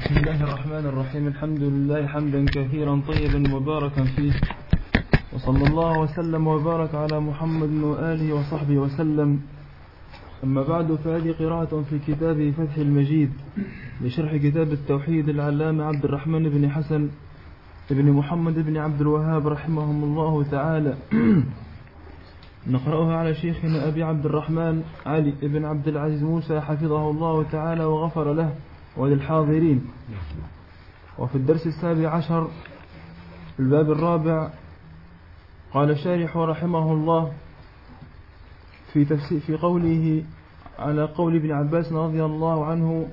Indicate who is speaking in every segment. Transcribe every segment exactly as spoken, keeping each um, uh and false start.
Speaker 1: بسم الله الرحمن الرحيم. الحمد لله حمدا كثيرا طيبا مباركا فيه، وصلى الله وسلم وبارك على محمد وآله وصحبه وسلم. أما بعد، فهذه قراءة في كتاب فتح المجيد لشرح كتاب التوحيد العلامة عبد الرحمن بن حسن بن محمد بن عبد الوهاب رحمهم الله تعالى. نقرأها على شيخنا أبي عبد الرحمن علي بن عبد العزيز موسى حفظه الله تعالى وغفر له وللحاضرين. وفي الدرس السابع عشر الباب الرابع قال الشارح رحمه الله في تفسير في قوله على قول ابن عباس رضي الله عنه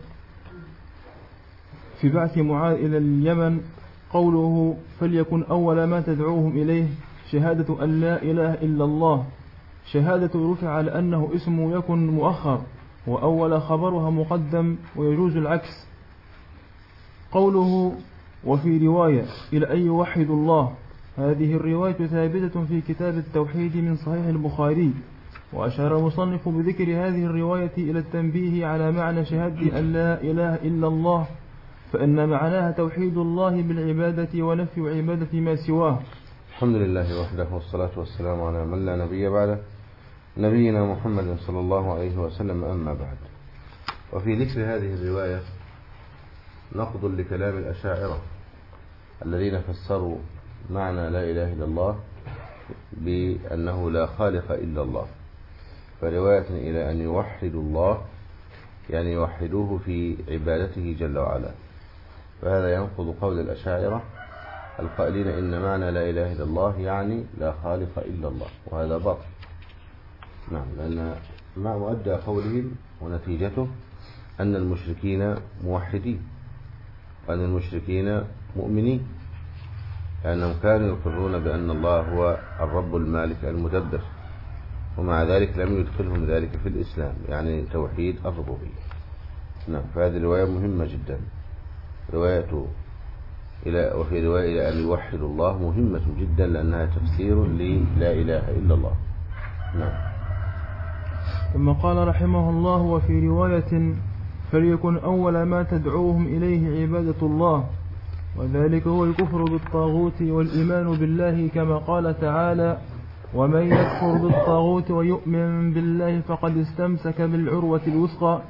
Speaker 1: في بعث معاذ إلى اليمن، قوله فليكن أول ما تدعوهم إليه شهادة أن لا إله إلا الله. شهادة رفع على أنه اسم يكن مؤخر، وأول خبرها مقدم، ويجوز العكس. قوله وفي رواية إلى أن يوحد الله، هذه الرواية ثابتة في كتاب التوحيد من صحيح البخاري. وأشار المصنف بذكر هذه الرواية إلى التنبيه على معنى شهادة أن لا إله إلا الله، فإن معناها توحيد الله بالعبادة ونفي عبادة ما سواه.
Speaker 2: الحمد لله وحده، والصلاة والسلام على من لا نبي بعده، نبينا محمد صلى الله عليه وسلم. أما بعد، وفي ذكر هذه الرواية نقض لكلام الأشاعرة الذين فسروا معنى لا إله إلا الله بأنه لا خالق إلا الله، فرواية إلى أن يوحدوا الله يعني يوحدوه في عبادته جل وعلا، فهذا ينقض قول الأشاعرة القائلين إن معنى لا إله إلا الله يعني لا خالق إلا الله، وهذا باطل. نعم، لأن ما مؤدى قولهم ونتيجته أن المشركين موحدين، وأن المشركين مؤمنين، لأنهم كانوا يقرون بأن الله هو الرب المالك المدبر، ومع ذلك لم يدخلهم ذلك في الإسلام، يعني توحيد الربوبية. نعم، فهذه الرواية مهمة جدا، رواية إلى وفي رواية إلى أن يوحد الله مهمة جدا، لأنها تفسير للا إله إلا الله. نعم.
Speaker 1: ثم قال رحمه الله وفي رواية فليكن أول ما تدعوهم إليه عبادة الله، وذلك هو الكفر بالطاغوت والإيمان بالله، كما قال تعالى ومن يكفر بالطاغوت ويؤمن بالله فقد استمسك بالعروة الوثقى،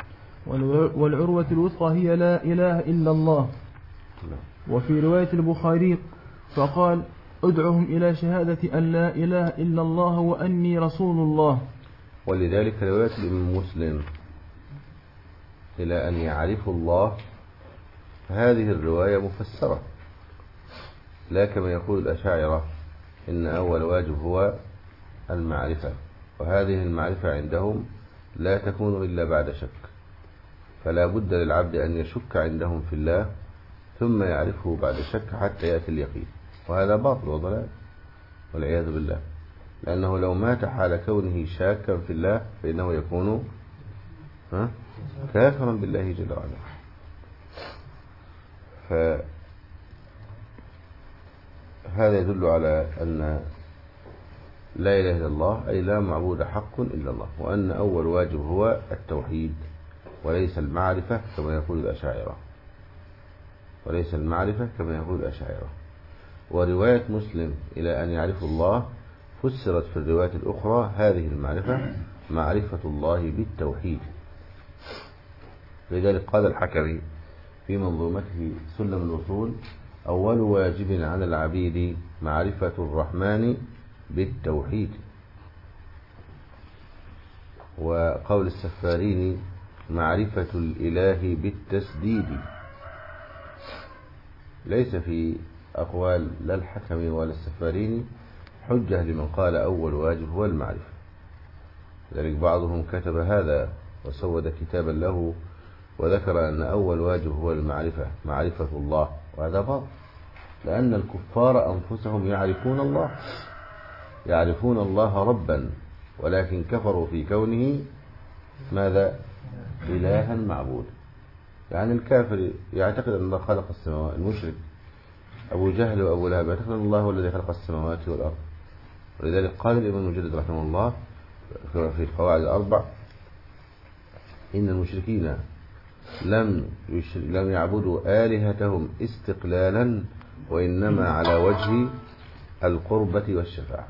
Speaker 1: والعروة الوثقى هي لا إله إلا الله. وفي رواية البخاري فقال ادعهم إلى شهادة أن لا إله إلا الله وأني رسول الله.
Speaker 2: ولذلك رواية الإمام مسلم إلى أن يعرفوا الله، هذه الرواية مفسرة، لا كما يقول الأشاعرة إن أول واجب هو المعرفة، وهذه المعرفة عندهم لا تكون إلا بعد شك، فلا بد للعبد أن يشك عندهم في الله ثم يعرفه بعد شك حتى يأتي اليقين، وهذا باطل وضلال والعياذ بالله، لأنه لو مات حال كونه شاكا في الله فإنه يكون كافرا بالله جل وعلا. فهذا يدل على أن لا إله إلا الله أي لا معبود حق إلا الله، وأن أول واجب هو التوحيد وليس المعرفة كما يقول الأشاعرة، وليس المعرفة كما يقول الأشاعرة. ورواية مسلم إلى أن يعرفوا الله فسرت في الرواية الأخرى هذه المعرفة معرفة الله بالتوحيد. لذلك قال الحكمي في منظومته سلم الوصول أول واجب على العبيد معرفة الرحمن بالتوحيد. وقول السفاريني معرفة الإله بالتسديد. ليس في أقوال لا الحكمي ولا السفاريني حجة لمن قال أول واجب هو المعرفة، لذلك بعضهم كتب هذا وسود كتابا له وذكر أن أول واجب هو المعرفة، معرفة الله، وهذا باطل، لأن الكفار أنفسهم يعرفون الله، يعرفون الله ربا، ولكن كفروا في كونه ماذا؟ إلها معبود. يعني الكافر يعتقد أن الله خلق السماوات، المشرك أبو جهل وأبو لهب يعتقد أن الله هو الذي خلق السماوات والأرض. ولذلك قال الإمام المجدد رحمه الله في القواعد الأربع إن المشركين لم لم يعبدوا آلهتهم استقلالا، وإنما على وجه القربة والشفاعة،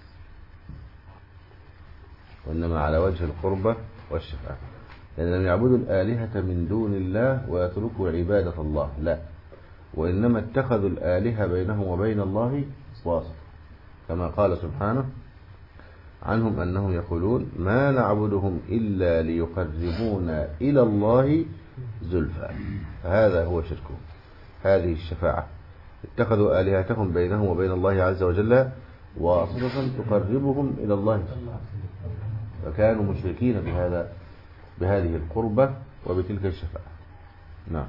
Speaker 2: وإنما على وجه القربة والشفاعة، يعني لم يعبدوا الآلهة من دون الله ويتركوا عبادة الله، لا، وإنما اتخذوا الآلهة بينهم وبين الله واسطة، كما قال سبحانه عنهم أنهم يقولون ما نعبدهم إلا ليقربونا إلى الله زلفى، فهذا هو شركهم. هذه الشفاعة اتخذوا آلهتهم بينهم وبين الله عز وجل واسطة تقربهم إلى الله، فكانوا مشركين بهذا بهذه القربة وبتلك الشفاعة. نعم.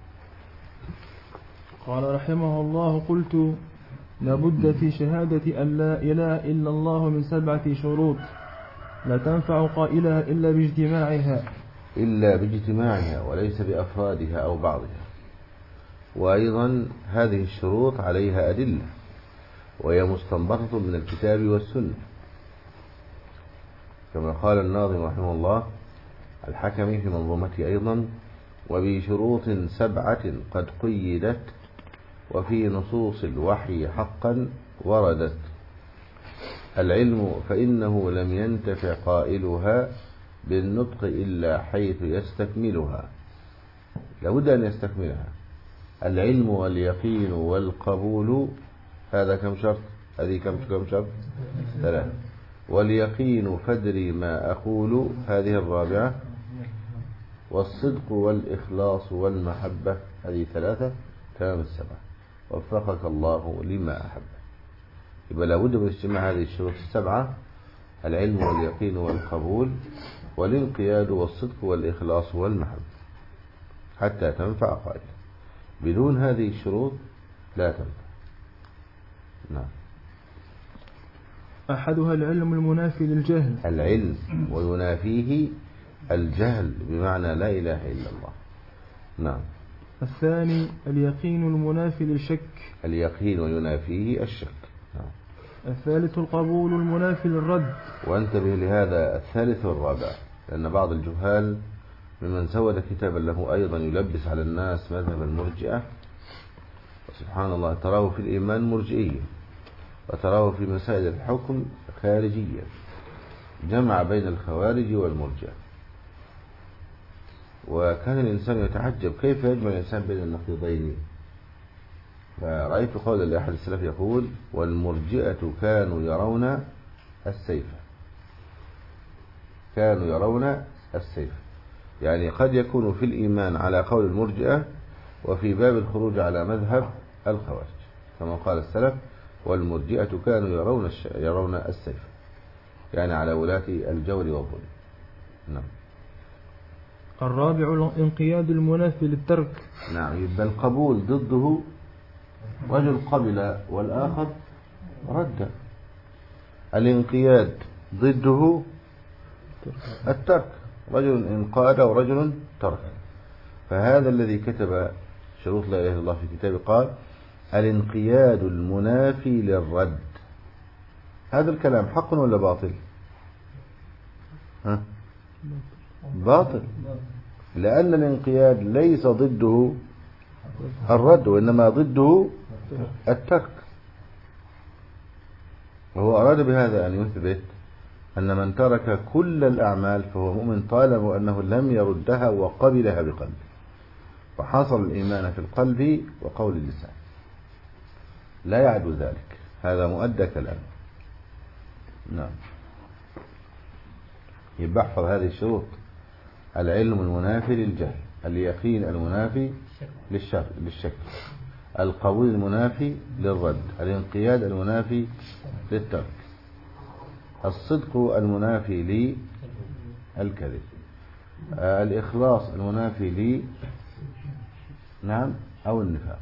Speaker 1: قال رحمه الله: قلت لابد في شهادة أن لا إله إلا الله من سبعة شروط لا تنفع قائلها إلا باجتماعها
Speaker 2: إلا باجتماعها وليس بأفرادها أو بعضها. وأيضا هذه الشروط عليها أدلة، وهي مستنبطة من الكتاب والسنة، كما قال الناظم رحمه الله الحكمي في منظومته أيضا: وبشروط سبعة قد قيدت وفي نصوص الوحي حقا وردت، العلم فإنه لم ينتفع قائلها بالنطق إلا حيث يستكملها، لابد أن يستكملها. العلم واليقين والقبول، هذا كم شرط؟ هذه كم كم شرط؟ ثلاثة. واليقين فادري ما أقول، هذه الرابعة. والصدق والإخلاص والمحبة، هذه ثلاثة. تمام السبعة. وفقك الله لما أحب. يبقى لابد من اجتماع هذه الشروط السبعة: العلم واليقين والقبول والانقياد والصدق والإخلاص والمحبة، حتى تنفع قائل. بدون هذه الشروط لا تنفع. نعم.
Speaker 1: أحدها العلم المنافي للجهل،
Speaker 2: العلم وينافيه الجهل، بمعنى لا إله إلا الله. نعم.
Speaker 1: الثاني اليقين المنافي للشك،
Speaker 2: اليقين وينافيه الشك. نعم.
Speaker 1: الثالث القبول المنافي للرد. وانتبه
Speaker 2: لهذا الثالث والرابع، لأن بعض الجهال ممن سود كتابا له أيضا يلبس على الناس مذهب المرجئة، وسبحان الله تراه في الإيمان مرجئيا، وتراه في مسائل الحكم خارجيا، جمع بين الخوارج والمرجئة. وكان الإنسان يتعجب كيف يجمع الإنسان بين النقيضين. فرأيت قول لأحد السلف يقول: والمرجئة كانوا يرون السيف، كانوا يرون السيف، يعني قد يكون في الإيمان على قول المرجئة، وفي باب الخروج على مذهب الخوارج، كما قال السلف: والمرجئة كانوا يرون الش... يرون السيف، يعني على ولاة الجور والظلم. نعم.
Speaker 1: الرابع الانقياد المنافي للترك.
Speaker 2: نعم. يبقى القبول ضده رجل قبل والآخر رد، الانقياد ضده الترك، رجل انقاد ورجل ترك. فهذا الذي كتب شروط لا إله إلا الله في كتابه قال: الانقياد المنافي للرد. هذا الكلام حق ولا باطل؟ ها؟ باطل، لأن الانقياد ليس ضده الرد، وإنما ضده الترك. وهو أراد بهذا أن يثبت أن من ترك كل الأعمال فهو مؤمن، طالما أنه لم يردها وقبلها بقلبه، فحصل الإيمان في القلب وقول اللسان، لا يعدو ذلك. هذا مؤدى كلام. نعم. يبقى احفظ هذه الشروط: العلم المنافي للجهل، اليقين المنافي للشك للشك القبول المنافي للرد، الانقياد المنافي للترك، الصدق المنافي للكذب، الإخلاص المنافي ل نعم أو النفاق،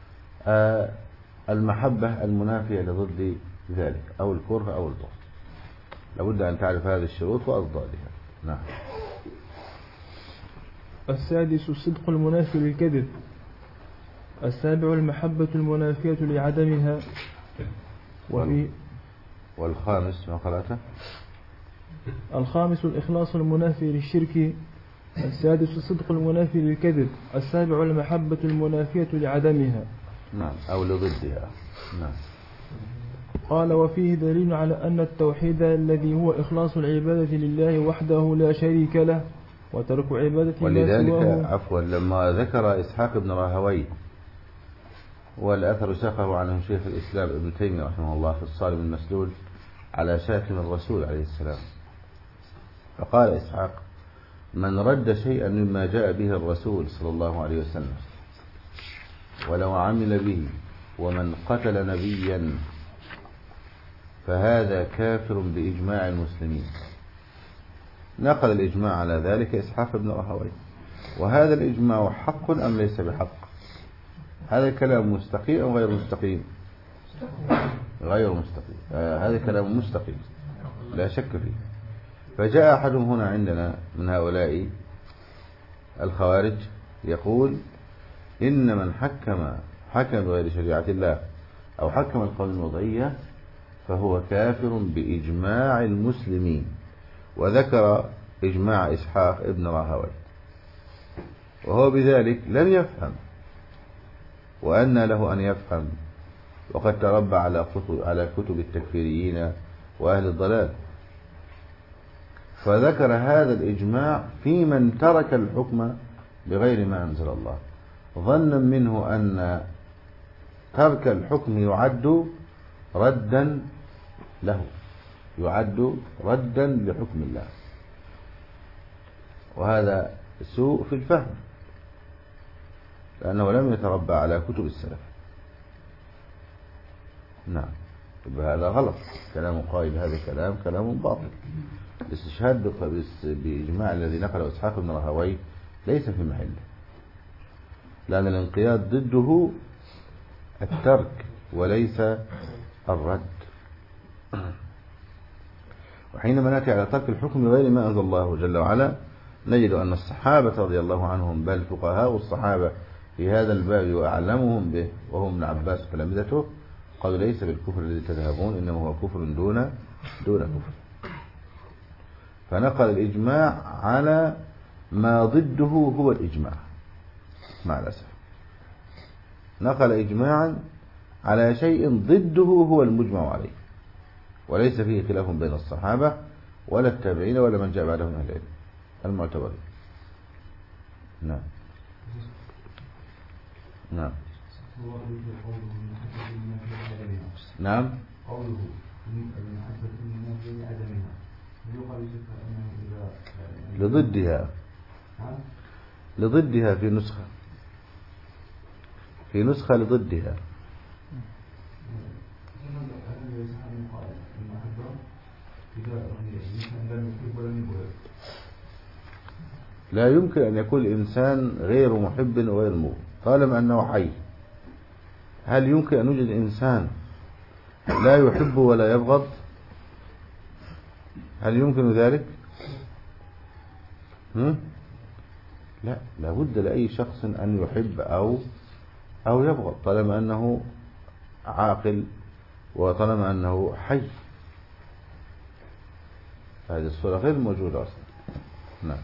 Speaker 2: المحبة المنافية لضد ذلك، أو الكره أو البغض. لابد أن تعرف هذه الشروط وأضدادها. نعم.
Speaker 1: السادس الصدق المنافي للكذب. السابع المحبة المنافية لعدمها. وفي
Speaker 2: والخامس ما قرأته؟
Speaker 1: الخامس الإخلاص المنافي للشرك. السادس الصدق المنافي للكذب. السابع المحبة المنافية لعدمها.
Speaker 2: نعم أو لضدها. نعم.
Speaker 1: قال وفيه دليل على أن التوحيد الذي هو إخلاص العبادة لله وحده لا شريك له وترك عبادة
Speaker 2: ولذلك
Speaker 1: ما سواه.
Speaker 2: عفوا لما ذكر إسحاق بن راهويه والأثر ساقه عنه شيخ الإسلام ابن تيمية رحمه الله في الصارم المسلول على شاتم الرسول عليه السلام، فقال إسحاق من رد شيئا مما جاء به الرسول صلى الله عليه وسلم ولو عمل به ومن قتل نبيا فهذا كافر بإجماع المسلمين. نقل الإجماع على ذلك إسحاق بن راهويه. وهذا الإجماع حق أم ليس بحق؟ هذا كلام مستقيم أو غير مستقيم؟ غير مستقيم. آه هذا كلام مستقيم لا شك فيه. فجاء أحدهم هنا عندنا من هؤلاء الخوارج يقول إن من حكم حكم بغير شريعة الله أو حكم القوانين الوضعية فهو كافر بإجماع المسلمين، وذكر إجماع إسحاق ابن راهويه، وهو بذلك لم يفهم، وأن له أن يفهم وقد تربى على كتب, على كتب التكفيريين وأهل الضلال. فذكر هذا الإجماع في من ترك الحكم بغير ما أنزل الله، ظنا منه أن ترك الحكم يعد ردا له، يعد ردا لحكم الله، وهذا سوء في الفهم لأنه لم يتربى على كتب السلف. نعم، هذا غلط. كلام قائل هذا كلام كلام باطل. الاستشهاد بإجماع الذي نقله إسحاق بن راهويه ليس في محله، لأن الانقياد ضده الترك وليس الرد. وحينما نأتي على ترك الحكم غير ما أنزل الله جل وعلا نجد أن الصحابة رضي الله عنهم بل فقهاء الصحابة في هذا الباب وأعلمهم به وهم ابن عباس تلامذته قالوا ليس بالكفر الذي تذهبون إنما هو كفر دون دون كفر. فنقل الإجماع على ما ضده هو الإجماع مع الأسف، نقل إجماعا على شيء ضده هو المجمع عليه، وليس فيه خلاف بين الصحابة ولا التابعين ولا من جاء بعدهم أهل العلم المعتبرين. نعم نعم نعم
Speaker 3: قوله
Speaker 2: لضدها لضدها في نسخة في نسخة لضدها. لا يمكن أن يكون الإنسان غير محب وغير مبغض طالما أنه حي. هل يمكن أن يوجد إنسان لا يحب ولا يبغض؟ هل يمكن ذلك؟ هم؟ لا، لابد لأي شخص أن يحب أو أو يبغض طالما أنه عاقل وطالما أنه حي. هذه الصورة غير موجودة أصلا. نعم.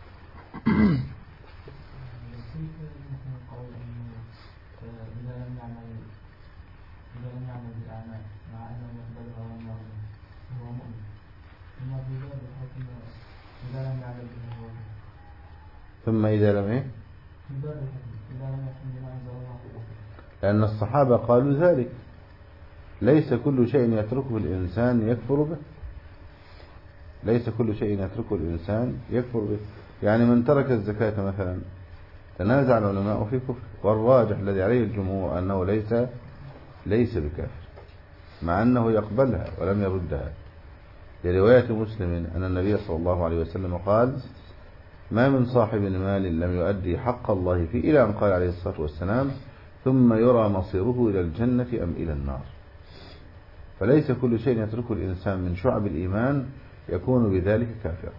Speaker 2: ثم إذا لم إيه؟ لأن الصحابة قالوا ذلك ليس كل شيء يتركه الإنسان يكفر به، ليس كل شيء يتركه الإنسان يكفر به. يعني من ترك الزكاة مثلا تنازع العلماء في كفر، والراجح الذي عليه الجمهور أنه ليس ليس بكافر مع أنه يقبلها ولم يردها، لرواية مسلم أن النبي صلى الله عليه وسلم قال ما من صاحب مال لم يؤدي حق الله فيه إلى أن قال عليه الصلاة والسلام ثم يرى مصيره إلى الجنة أم إلى النار. فليس كل شيء يتركه الإنسان من شعب الإيمان يكون بذلك كافرا،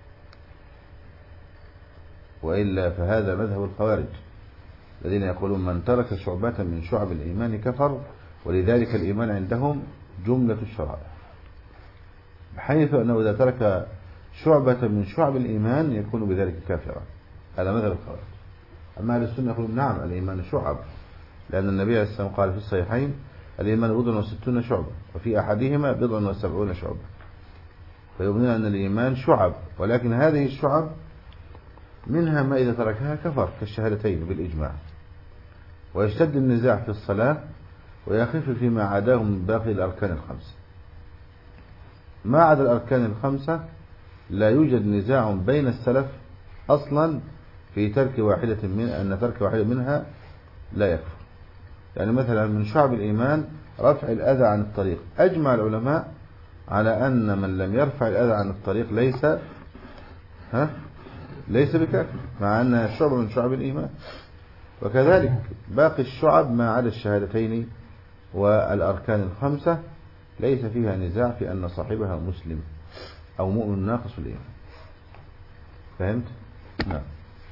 Speaker 2: وإلا فهذا مذهب الخوارج الذين يقولون من ترك شعبة من شعب الإيمان كفر، ولذلك الإيمان عندهم جملة الشرائع، بحيث أنه إذا ترك شعبة من شعب الإيمان يكون بذلك كافرا. هذا مثل الخوارج. أما أهل السنة يقولون نعم الإيمان شعب، لأن النبي عليه السلام قال في الصحيحين الإيمان بضع وستون شعبة، وفي أحدهما بضع وسبعون شعبة، فيؤمنون أن الإيمان شعب، ولكن هذه الشعب منها ما إذا تركها كفر كالشهادتين بالإجماع، ويشتد النزاع في الصلاة ويخف فيما عداه من باقي الأركان الخمسة. ما عدا الأركان الخمسة لا يوجد نزاع بين السلف أصلا في ترك واحدة من أن ترك واحدة منها لا يكفر. يعني مثلا من شعب الإيمان رفع الأذى عن الطريق، أجمع العلماء على أن من لم يرفع الأذى عن الطريق ليس ها ليس بكافر، مع أنها شعب من شعب الإيمان. وكذلك باقي الشعب ما عدا الشهادتين والأركان الخمسة ليس فيها نزاع في أن صاحبها مسلم أو مؤمن ناقص الإيمان. فهمت؟ نعم.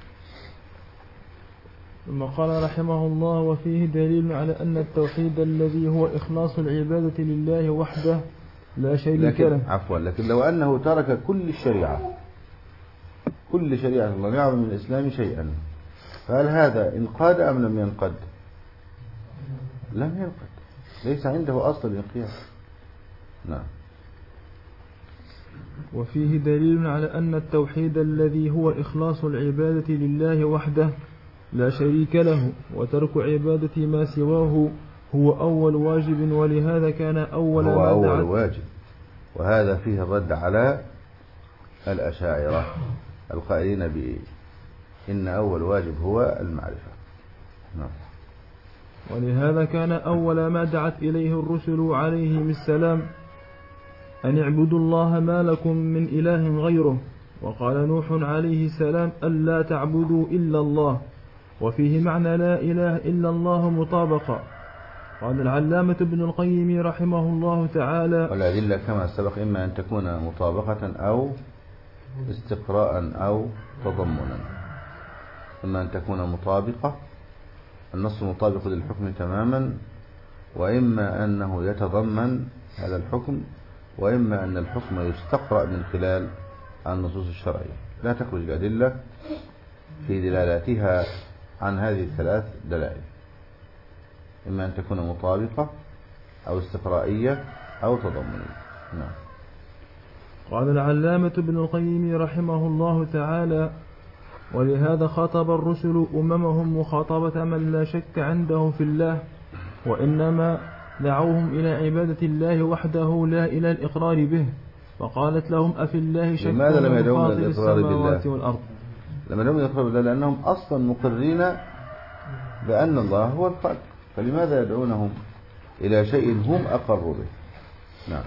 Speaker 1: ثم قال رحمه الله: وفيه دليل على أن التوحيد الذي هو إخلاص العبادة لله وحده لا شريك له.
Speaker 2: عفوا، لكن لو أنه ترك كل الشريعة كل شريعة لم يعمل من الإسلام شيئا، فهل هذا انقاد أم لم ينقد؟ لم ينقد، ليس عنده أصل الانقياد. نعم.
Speaker 1: وفيه دليل على أن التوحيد الذي هو إخلاص العبادة لله وحده لا شريك له وترك عبادة ما سواه هو أول واجب، ولهذا كان أول
Speaker 2: هو
Speaker 1: ما
Speaker 2: أول
Speaker 1: دعت
Speaker 2: واجب. وهذا فيه الرد على الأشاعرة القائلين بإن أول واجب هو المعرفة. نعم.
Speaker 1: ولهذا كان أول ما دعت إليه الرسل عليهم السلام أن اعبدوا الله ما لكم من إله غيره. وقال نوح عليه السلام: ألا تعبدوا إلا الله. وفيه معنى لا إله إلا الله مطابقة. قال العلامة ابن القيم رحمه الله تعالى:
Speaker 2: والأدلة كما سبق إما أن تكون مطابقة أو استقراء أو تضمنا. إما أن تكون مطابقة، النص مطابق للحكم تماما، وإما أنه يتضمن هذا الحكم، وإما أن الحكم يستقرأ من خلال النصوص الشرعية. لا تخرج الأدلة في دلالاتها عن هذه الثلاث دلائل، إما أن تكون مطابقة أو استقرائية أو تضمنية. نعم.
Speaker 1: قال العلامة ابن القيم رحمه الله تعالى: ولهذا خاطب الرسل أممهم مخاطبة من لا شك عنده في الله، وإنما دعوهم إلى عبادة الله وحده لا إلى الإقرار به. فقالت لهم: أفي الله شك
Speaker 2: لماذا لم يدعون
Speaker 1: فاطر السماوات والأرض؟
Speaker 2: لما لم يدعون بالله لأنهم أصلا مقرين بأن الله هو الخالق، فلماذا يدعونهم إلى شيء هم أقروا به؟ نعم.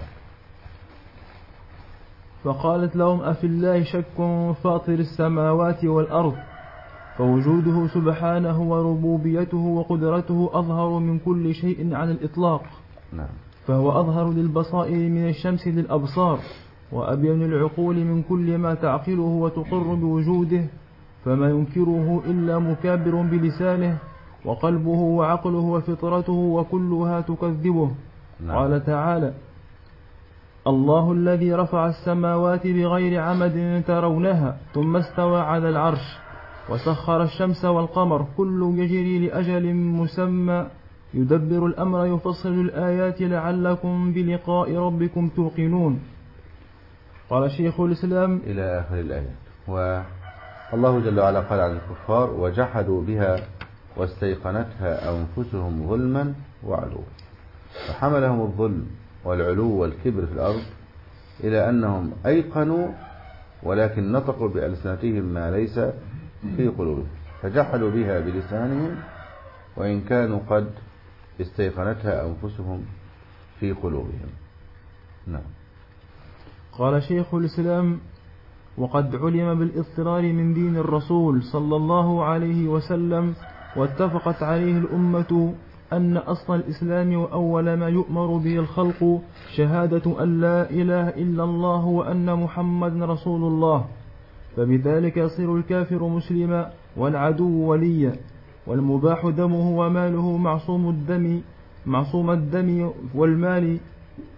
Speaker 1: فقالت لهم: أفي الله شك فاطر السماوات والأرض، فوجوده سبحانه وربوبيته وقدرته أظهر من كل شيء عن الإطلاق.
Speaker 2: نعم.
Speaker 1: فهو أظهر للبصائر من الشمس للأبصار، وأبين العقول من كل ما تعقله وتقر بوجوده، فما ينكره إلا مكابر بلسانه، وقلبه وعقله وفطرته وكلها تكذبه. نعم. قال تعالى: الله الذي رفع السماوات بغير عمد ترونها ثم استوى على العرش وسخر الشمس والقمر كل يجري لأجل مسمى يدبر الأمر يفصل الآيات لعلكم بلقاء ربكم توقنون. قال شيخ الإسلام
Speaker 2: إلى آخر الآيات. والله جل وعلا قال عن الكفار: وجحدوا بها واستيقنتها أنفسهم ظلما وعلوا، فحملهم الظلم والعلو والكبر في الأرض إلى أنهم أيقنوا ولكن نطقوا بألسنتهم ما ليس في قلوبهم، فجحدوا بها بلسانهم وإن كانوا قد استيقنتها أنفسهم في قلوبهم. نعم.
Speaker 1: قال شيخ الإسلام: وقد علم بالاضطرار من دين الرسول صلى الله عليه وسلم واتفقت عليه الأمة أن أصل الإسلام وأول ما يؤمر به الخلق شهادة أن لا إله إلا الله وأن محمد رسول الله، فبذلك يصير الكافر مسلما والعدو وليا، والمباح دمه وماله معصوم الدم معصوم الدم والمال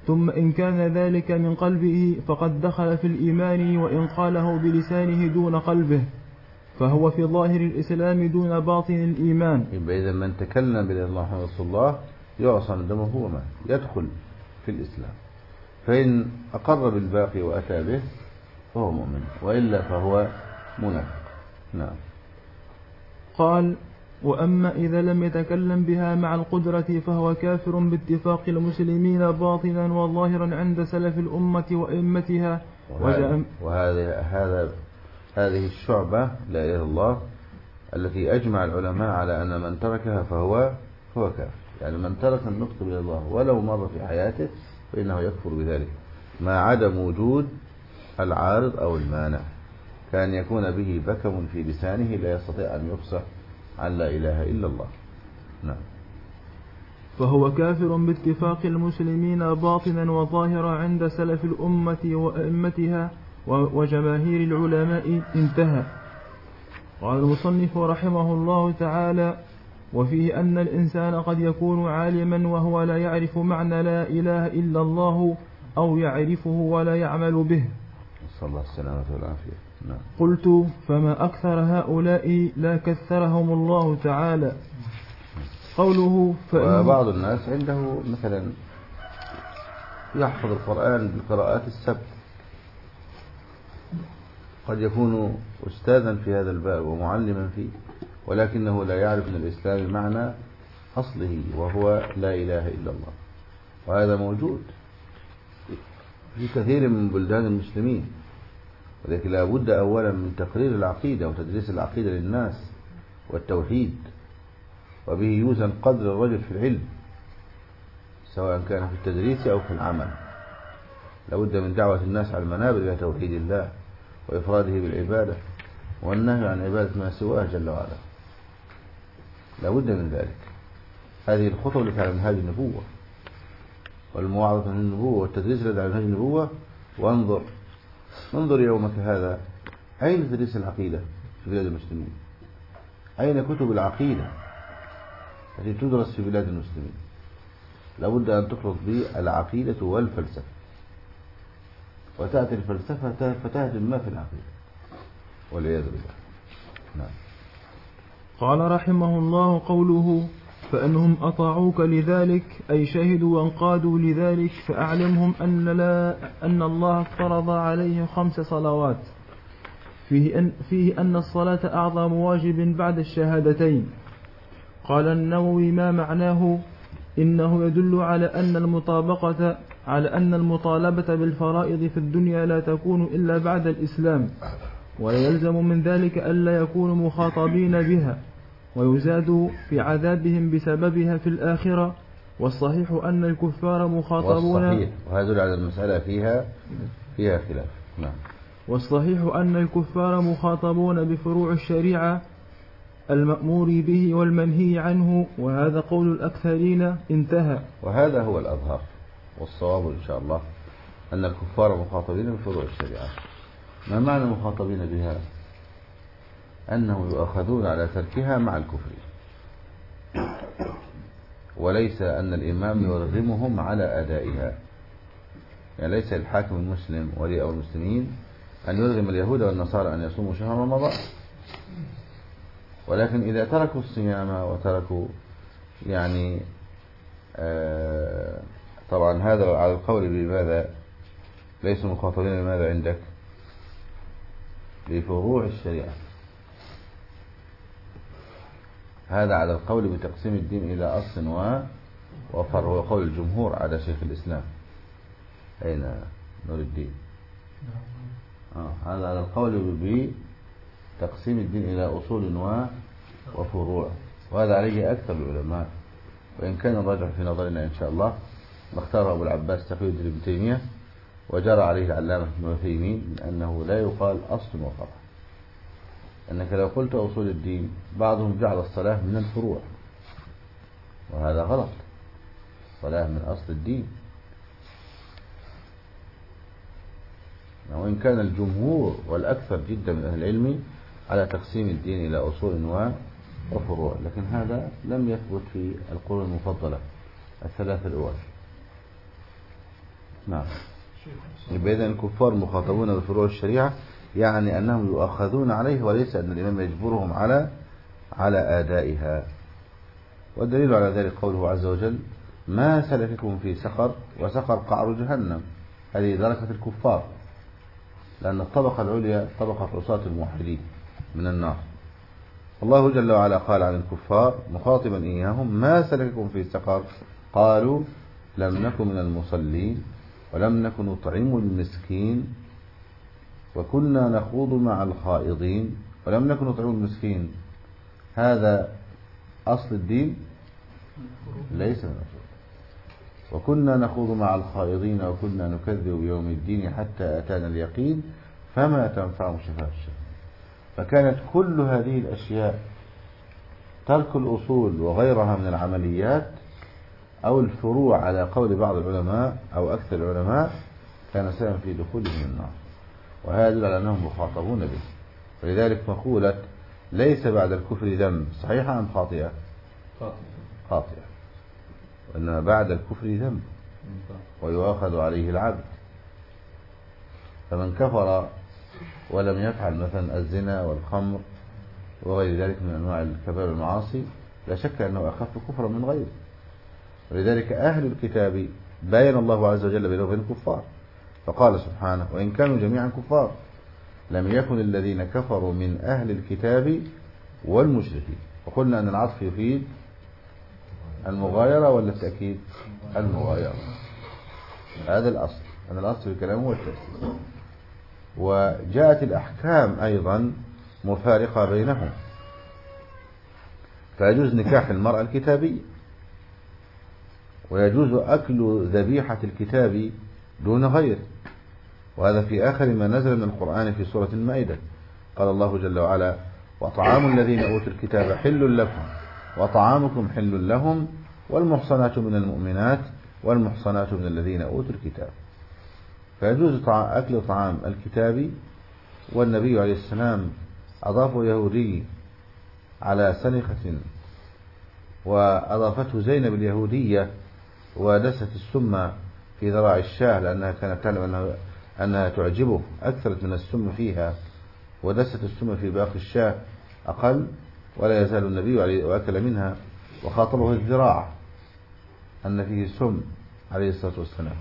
Speaker 1: ثم إن كان ذلك من قلبه فقد دخل في الإيمان وإن قاله بلسانه دون قلبه، فهو في ظاهر الإسلام دون باطن الإيمان.
Speaker 2: يبقى إذا من تكلم بلا الله محمد رسول الله يعصم دمه وماله، يدخل في الإسلام، فإن أقر بالباقي وأتى به فهو مؤمن، وإلا فهو منافق. نعم.
Speaker 1: قال: وأما إذا لم يتكلم بها مع القدرة فهو كافر باتفاق المسلمين باطنا وظاهرا عند سلف الأمة وأئمتها.
Speaker 2: وهذا وهذا هذا هذه الشعبة لا إله إلا الله التي أجمع العلماء على أن من تركها فهو فهو كافر، يعني من ترك النطق بلا الله ولو مرة في حياته فإنه يكفر بذلك، ما عدم وجود العارض أو المانع، كان يكون به بكم في لسانه لا يستطيع أن يفصح عن لا إله إلا الله. نعم.
Speaker 1: فهو كافر باتفاق المسلمين باطنا وظاهرا عند سلف الأمة وأئمتها وجماهير العلماء. انتهى. قال المصنف رحمه الله تعالى: وفيه أن الإنسان قد يكون عالما وهو لا يعرف معنى لا إله إلا الله، أو يعرفه ولا يعمل به.
Speaker 2: صلى الله السلامة والعافية. نعم.
Speaker 1: قلت: فما أكثر هؤلاء لا كثرهم الله تعالى. قوله:
Speaker 2: وبعض الناس عنده مثلا يحفظ القرآن بالقراءات السبع، قد يكون أستاذا في هذا الباب ومعلما فيه، ولكنه لا يعرف من الإسلام معنى أصله وهو لا إله إلا الله، وهذا موجود في كثير من بلدان المسلمين. ولكن لا بد أولا من تقرير العقيدة وتدريس العقيدة للناس والتوحيد، وبه يوزن قدر الرجل في العلم سواء كان في التدريس أو في العمل. لا بد من دعوة الناس على المنابر إلى توحيد الله وإفراده بالعبادة والنهي عن عبادة ما سواه جل وعلا، لا بد من ذلك. هذه الخطوة التي على منهاج النبوة، والمواعظة من النبوة والتدريس الذي على منهاج النبوة. وانظر انظر يومك هذا، أين تدريس العقيدة في بلاد المسلمين؟ أين كتب العقيدة التي تدرس في بلاد المسلمين؟ لا بد أن تخلط بالعقيدة والفلسفة، وتأتي الفلسفة فتهدم ما في العقيدة والعياذ بالله. نعم.
Speaker 1: قال رحمه الله: قوله: فإنهم أطاعوك لذلك، أي شهدوا وانقادوا لذلك، فأعلمهم أن, لا أن الله فرض عليهم خمس صلوات، فيه أن, فيه أن الصلاة أعظم واجب بعد الشهادتين. قال النووي: ما معناه؟ إنه يدل على أن المطابقة على أن المطالبة بالفرائض في الدنيا لا تكون إلا بعد الإسلام، ولا يلزم من ذلك ألا يكونوا مخاطبين بها، ويزاد في عذابهم بسببها في الآخرة. والصحيح أن الكفار مخاطبون،
Speaker 2: والصحيح وهذا على المسألة فيها فيها خلاف. نعم.
Speaker 1: والصحيح أن الكفار مخاطبون بفروع الشريعة المأمور به والمنهي عنه، وهذا قول الأكثرين. انتهى.
Speaker 2: وهذا هو الأظهر والصواب إن شاء الله، أن الكفار مخاطبين بفروع الشريعة. ما معنى مخاطبين بها؟ أنهم يؤخذون على تركها مع الكفر، وليس أن الإمام يرغمهم على أدائها. يعني ليس الحاكم المسلم ولي أو المسلمين أن يرغم اليهود والنصارى أن يصوموا شهر رمضان، ولكن إذا تركوا الصيام وتركوا يعني آه طبعا هذا على القول بماذا ليسوا مخاطبين بماذا عندك؟ بفروع الشريعة. هذا على القول بتقسيم الدين إلى أصل وفرع، هو قول الجمهور على شيخ الإسلام. أين نور الدين؟ آه هذا على القول بتقسيم الدين إلى أصول وفروع، وهذا عليه أكثر العلماء، وإن كان الراجح في نظرنا إن شاء الله ما اختاره أبو العباس تقي الدين ابن تيمية وجرى عليه العلامة ابن عثيمين من أنه لا يقال أصل وفرع. أنك لو قلت أصول الدين بعضهم جعل الصلاة من الفروع، وهذا غلط. الصلاة من أصل الدين، وإن كان الجمهور والأكثر جدا من أهل العلم على تقسيم الدين إلى أصول وفروع، لكن هذا لم يثبت في القرون المفضلة الثلاثة الأول. نعم. يبقى إذن الكفار مخاطبون بفروع الشريعة، يعني أنهم يؤخذون عليه، وليس أن الإمام يجبرهم على على أدائها. والدليل على ذلك قوله عز وجل: ما سلككم في سقر، وسقر قعر جهنم، هذه دركة الكفار، لأن الطبقة العليا طبقة عصاة الموحدين من النار. الله جل وعلا قال عن الكفار مخاطبا إياهم: ما سلككم في سقر، قالوا لم نكن من المصلين ولم نكن نطعم المسكين وكنا نخوض مع الخائضين. ولم نكن نطعم المسكين، هذا أصل الدين ليس من أصل. وكنا نخوض مع الخائضين وكنا نكذب بيوم الدين حتى أتانا اليقين فما تنفعهم شفاعة الشافعين. فكانت كل هذه الأشياء، ترك الأصول وغيرها من العمليات أو الفروع على قول بعض العلماء أو أكثر العلماء، كان سببا في دخولهم النار، وهذا يدل على أنهم مخاطبون به. ولذلك مقولة ليس بعد الكفر ذنب صحيحة أم خاطئة؟ خاطئة. وإنما بعد الكفر ذنب ويؤاخذ عليه العبد. فمن كفر ولم يفعل مثلا الزنا والخمر وغير ذلك من أنواع الكبائر والمعاصي، لا شك أنه أخف كفرا من غيره. ولذلك أهل الكتاب باين الله عز وجل بينهم وبين الكفار، فقال سبحانه: وإن كانوا جميعا كفار لم يكن الذين كفروا من أهل الكتاب والمشركين. وقلنا أن العطف يفيد المغايرة ولا التأكيد؟ المغايرة. هذا الأصل، أن الأصل في الكلام هو التأكيد. وجاءت الأحكام أيضا مفارقة بينهم، فيجوز نكاح المرأة الكتابية، ويجوز أكل ذبيحة الكتاب دون غيره، وهذا في آخر ما نزل من القرآن في سورة المائدة. قال الله جل وعلا: وطعام الذين أوتوا الكتاب حل لكم وطعامكم حل لهم والمحصنات من المؤمنات والمحصنات من الذين أوتوا الكتاب. فيجوز أكل طعام الكتاب. والنبي عليه السلام أضافه يهودي على سنخة، وأضافته زينب اليهودية ودست السم في ذراع الشاة لأنها كانت تعلم أنها, أنها تعجبه، أكثرت من السم فيها، ودست السم في باقي الشاة أقل، ولا يزال النبي عليه وأكل منها، وخاطبه الذراع أن فيه سم عليه الصلاة والسلام.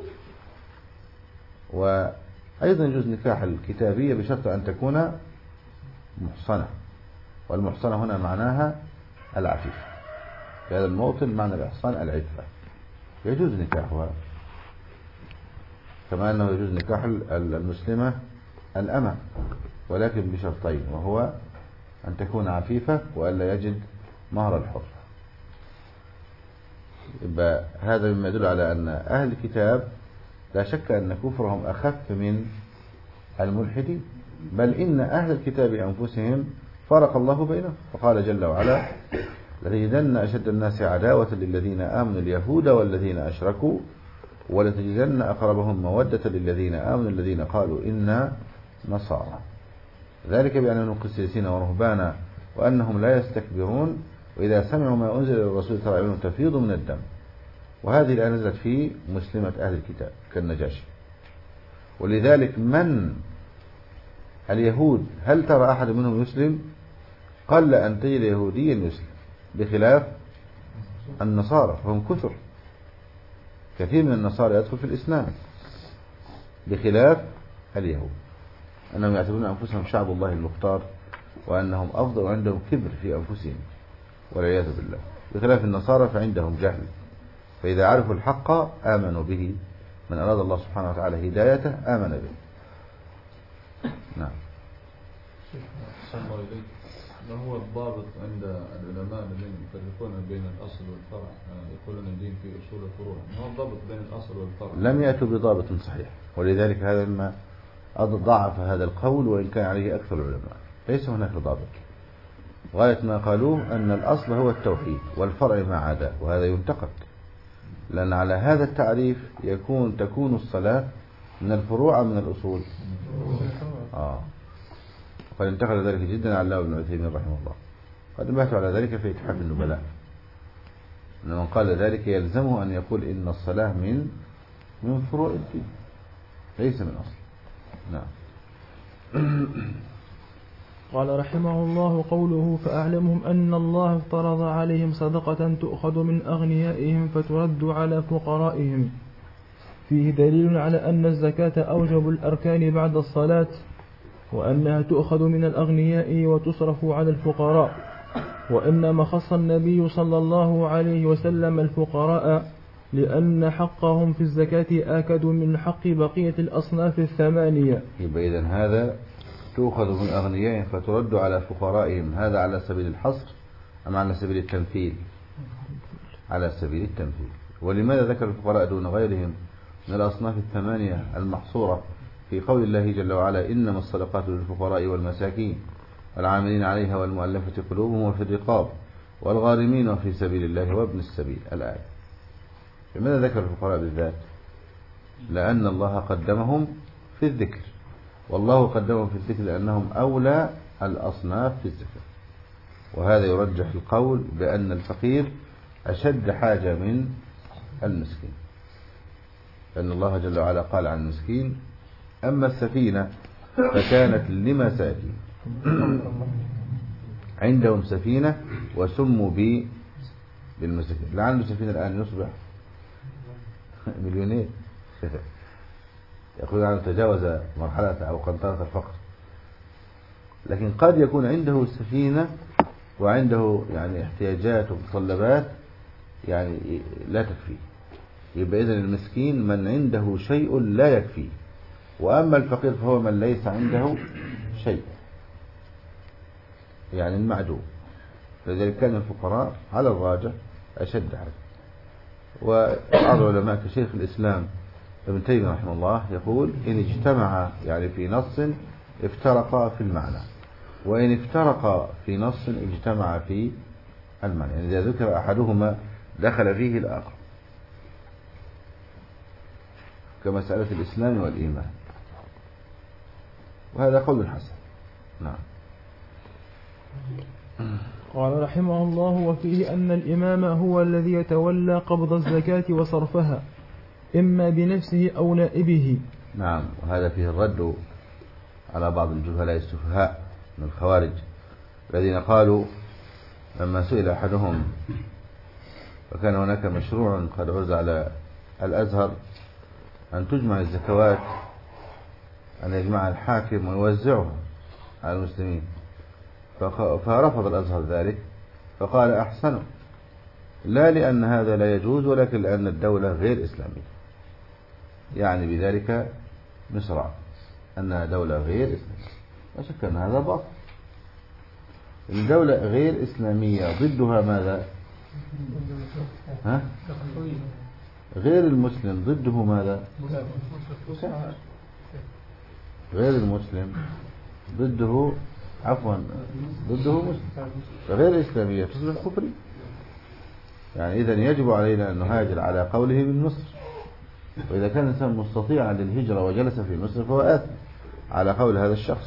Speaker 2: وأيضا يجوز نكاح الكتابية بشرط أن تكون محصنة، والمحصنة هنا معناها العفيف، في هذا الموطن معنى الإحصان العفة، يجوز نكاحها، كما أنه يجوز نكاح المسلمة الأمة، ولكن بشرطين، وهو أن تكون عفيفة وألا يجد مهر الحر. يبقى هذا مما يدل على أن أهل الكتاب لا شك أن كفرهم أخف من الملحدين، بل إن أهل الكتاب أنفسهم فرق الله بينهم، فقال جل وعلا: لتجدن أشد الناس عداوة للذين آمنوا اليهود والذين أشركوا ولتجدن أقربهم مودة للذين آمنوا الذين قالوا إنا نصارى، ذلك بأنهم قسيسين ورهبانا وأنهم لا يستكبرون وإذا سمعوا ما أنزل إلى الرسول ترى أعينهم تفيض من الدم. وهذه الآية نزلت في مسلمة أهل الكتاب كالنجاشي. ولذلك من اليهود هل ترى أحد منهم يسلم؟ قل أن تجد يهوديا يسلم، بخلاف النصارى فهم كثر، كثير من النصارى يدخل في الإسلام، بخلاف اليهود أنهم يعتبرون أنفسهم شعب الله المختار، وأنهم أفضل وعندهم كبر في أنفسهم والعياذ بالله، بخلاف النصارى فعندهم جهل، فإذا عرفوا الحق آمنوا به، من أراد الله سبحانه وتعالى هدايته آمن به. نعم.
Speaker 3: ما هو الضابط عند العلماء الذين يفرقون بين الأصل والفرع، يقولون الدين في أصول الفروع، ما هو الضابط بين الأصل والفرع؟
Speaker 2: لم يأتوا بضابط صحيح، ولذلك هذا ما ضعف هذا القول، وإن كان عليه أكثر العلماء ليس هناك ضابط. غاية ما قالوه أن الأصل هو التوحيد والفرع ما عدا، وهذا ينتقد، لأن على هذا التعريف يكون تكون الصلاة من الفروع من الأصول. آه. وقد انتقد ذلك جدا على ابن عثيمين رحمه الله، قد انبهت على ذلك في إتحاف النبلاء، أن من قال ذلك يلزمه أن يقول إن الصلاة من من فروع الدين ليس من أصل. نعم.
Speaker 1: قال رحمه الله قوله فأعلمهم أن الله افترض عليهم صدقة تؤخذ من أغنيائهم فترد على فقرائهم، فيه دليل على أن الزكاة أوجب الأركان بعد الصلاة، وأنها تؤخذ من الأغنياء وتصرف على الفقراء، وإنما خص النبي صلى الله عليه وسلم الفقراء لأن حقهم في الزكاة آكد من حق بقية الأصناف الثمانية.
Speaker 2: يبقى إذن هذا تؤخذ من أغنيائهم فترد على فقرائهم، هذا على سبيل الحصر أم على سبيل التمثيل؟ على سبيل التمثيل. ولماذا ذكر الفقراء دون غيرهم من الأصناف الثمانية المحصورة في قول الله جل وعلا إنما الصدقات للفقراء والمساكين والعاملين عليها والمؤلفة قلوبهم وفي الرقاب والغارمين وفي سبيل الله وابن السبيل الآية؟ لماذا ذكر الفقراء بالذات؟ لأن الله قدمهم في الذكر، والله قدمهم في الذكر لأنهم أولى الأصناف في الزكاة. وهذا يرجح القول بأن الفقير أشد حاجة من المسكين، لأن الله جل وعلا قال عن المسكين أما السفينة فكانت لمساكين عندهم سفينة وسموا بي بالمساكين. اللي عنده سفينة الآن يصبح مليونير يقول عنه تجاوز مرحلة أو قنطرة الفقر. لكن قد يكون عنده سفينة وعنده يعني احتياجات ومتطلبات يعني لا تكفي. يبقى إذن المسكين من عنده شيء لا يكفي، وأما الفقير فهو من ليس عنده شيء يعني المعدوم. لذلك كان الفقراء على الراجح أشد حاجة. وبعض العلماء كشيخ الإسلام ابن تيمية رحمه الله يقول إن اجتمع يعني في نص افترقا في المعنى، وإن افترقا في نص اجتمع في المعنى. يعني إذا ذكر أحدهما دخل فيه الآخر، كمسألة الإسلام والإيمان، وهذا قول حسن. نعم.
Speaker 1: قال رحمه الله وفيه أن الإمام هو الذي يتولى قبض الزكاة وصرفها إما بنفسه أو نائبه.
Speaker 2: نعم. وهذا فيه الرد على بعض الجهلاء السفهاء من الخوارج الذين قالوا لما سئل أحدهم وكان هناك مشروع قد عرض على الأزهر أن تجمع الزكوات، أن يجمع الحاكم ويوزعها على المسلمين، فرفض الأزهر ذلك فقال أحسنوا، لا لأن هذا لا يجوز ولكن لأن الدولة غير إسلامية، يعني بذلك مصر أنها دولة غير إسلامية. لا شك أن هذا باطل. الدولة غير إسلامية ضدها ماذا؟ ها؟ غير المسلم ضده ماذا؟ غير المسلم ضده عفوا ضده مسلم، غير إسلامية تصبح كفري. يعني إذن يجب علينا أن نهاجر على قوله من مصر، وإذا كان الإنسان مستطيعا للهجرة وجلس في مصر فهو آثم على قول هذا الشخص.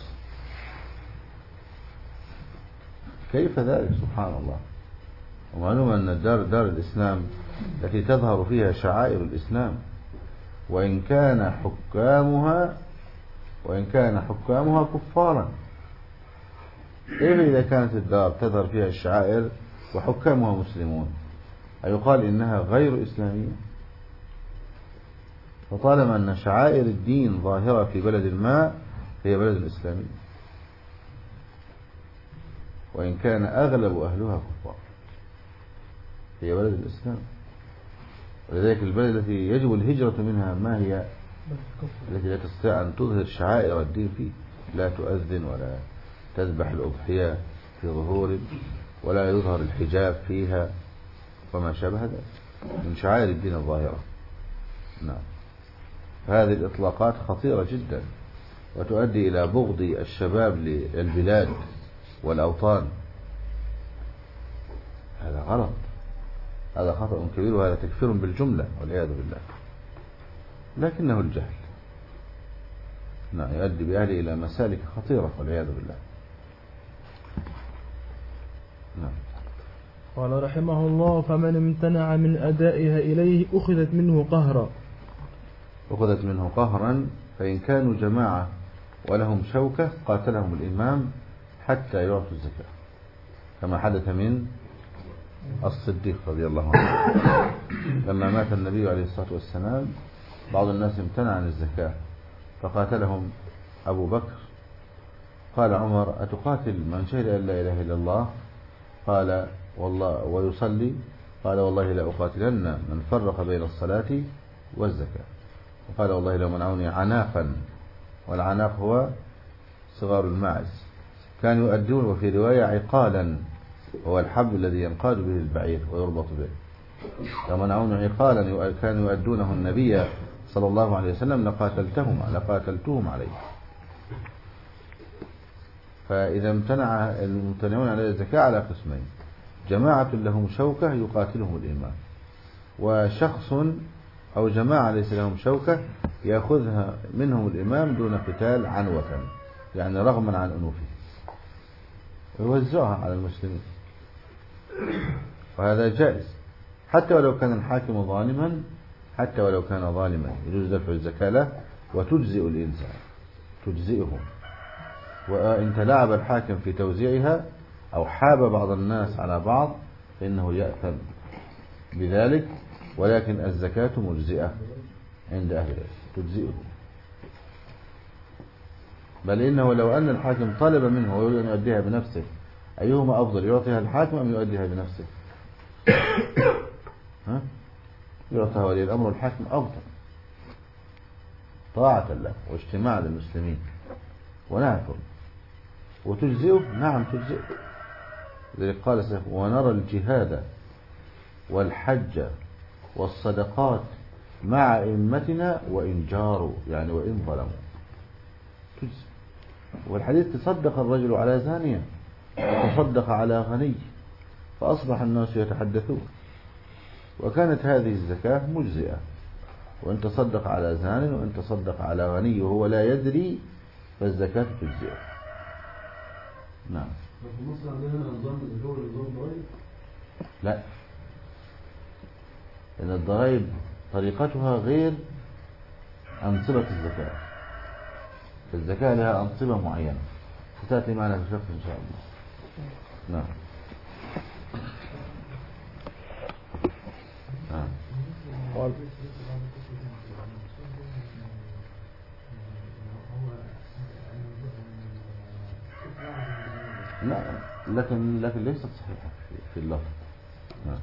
Speaker 2: كيف ذلك؟ سبحان الله. ومعلوم أن الدار دار الإسلام التي تظهر فيها شعائر الإسلام، وإن كان حكامها وإن كان حكامها كفارا. كيف إذا كانت الدار تظهر فيها الشعائر وحكامها مسلمون أيقال إنها غير إسلامية؟ فطالما أن شعائر الدين ظاهرة في بلد ما فهي بلد إسلامي، وإن كان أغلب أهلها كفار هي بلد الإسلام. ولذلك البلد التي يجب الهجرة منها ما هي؟ التي لا تستطيع أن تظهر شعائر الدين فيه، لا تؤذن ولا تذبح الأضحية في ظهور ولا يظهر الحجاب فيها وما شابه ذلك من شعائر الدين الظاهرة. نعم. هذه الإطلاقات خطيرة جدا وتؤدي إلى بغض الشباب للبلاد والأوطان. هذا غلط، هذا خطأ كبير، وهذا تكفير بالجملة والعياذ بالله، لكنه الجهل نعم يؤدي بأهله إلى مسالك خطيرة والعياذ بالله. نعم.
Speaker 1: قال رحمه الله فمن امتنع من أدائها إليه أخذت منه قهرا.
Speaker 2: أخذت منه قهرا، فإن كانوا جماعة ولهم شوكة قاتلهم الإمام حتى يعطوا الزكاة، كما حدث من الصديق رضي الله عنه لما مات النبي عليه الصلاة والسلام بعض الناس امتنع عن الزكاة فقاتلهم أبو بكر. قال عمر: أتقاتل من شهد أن لا إله إلا الله قال والله ويصلي؟ قال: والله لا أقاتلن من فرق بين الصلاة والزكاة. وقال: والله لو منعوني عناقا، والعناق هو صغار الماعز، كانوا يؤدون، وفي رواية عقالا، هو الحبل الذي ينقاد به البعير ويربط به. لو منعوني عقالا كانوا يؤدونه النبي صلى الله عليه وسلم لقاتلتهم لقاتلتهم عليه. فإذا امتنع الممتنعون على الزكاة على قسمين: جماعة لهم شوكة يقاتلهم الإمام، وشخص أو جماعة ليس لهم شوكة يأخذها منهم الإمام دون قتال عنوة، يعني رغما عن أنوفه، ويوزعها على المسلمين. وهذا جائز حتى ولو كان الحاكم ظالما، حتى ولو كان ظالما يجوز دفع الزكاة له وتجزئ الإنسان، تجزئهم. وإن تلاعب الحاكم في توزيعها أو حاب بعض الناس على بعض فإنه يأثم بذلك، ولكن الزكاة مجزئة عند أهل العلم، تجزئهم. بل إنه لو أن الحاكم طلب منه ويريد أن يؤديها بنفسه، أيهما أفضل، يعطيها الحاكم أم يؤديها بنفسه؟ ها؟ يعطيها ولي الأمر الحاكم أفضل، طاعة له واجتماع للمسلمين ونعفر. وتجزئه؟ نعم تجزئه. لذلك قال سيف: ونرى الجهاد والحج والصدقات مع أئمتنا وإن جاروا، يعني وإن ظلموا، تجزئ. والحديث: تصدق الرجل على زانية وتصدق على غني فأصبح الناس يتحدثون. وكانت هذه الزكاة مجزئة، وإن تصدق على زان وإن تصدق على غني وهو لا يدري فالزكاة تجزئه. نعم. لا، لأن الضرائب طريقتها غير أنصبة الزكاة. الزكاة لها أنصبة معينة ستأتي معنا في الفقه إن شاء الله. نعم. نعم. قال لا، لكن لكن ليست صحيحة في اللفظ. نعم.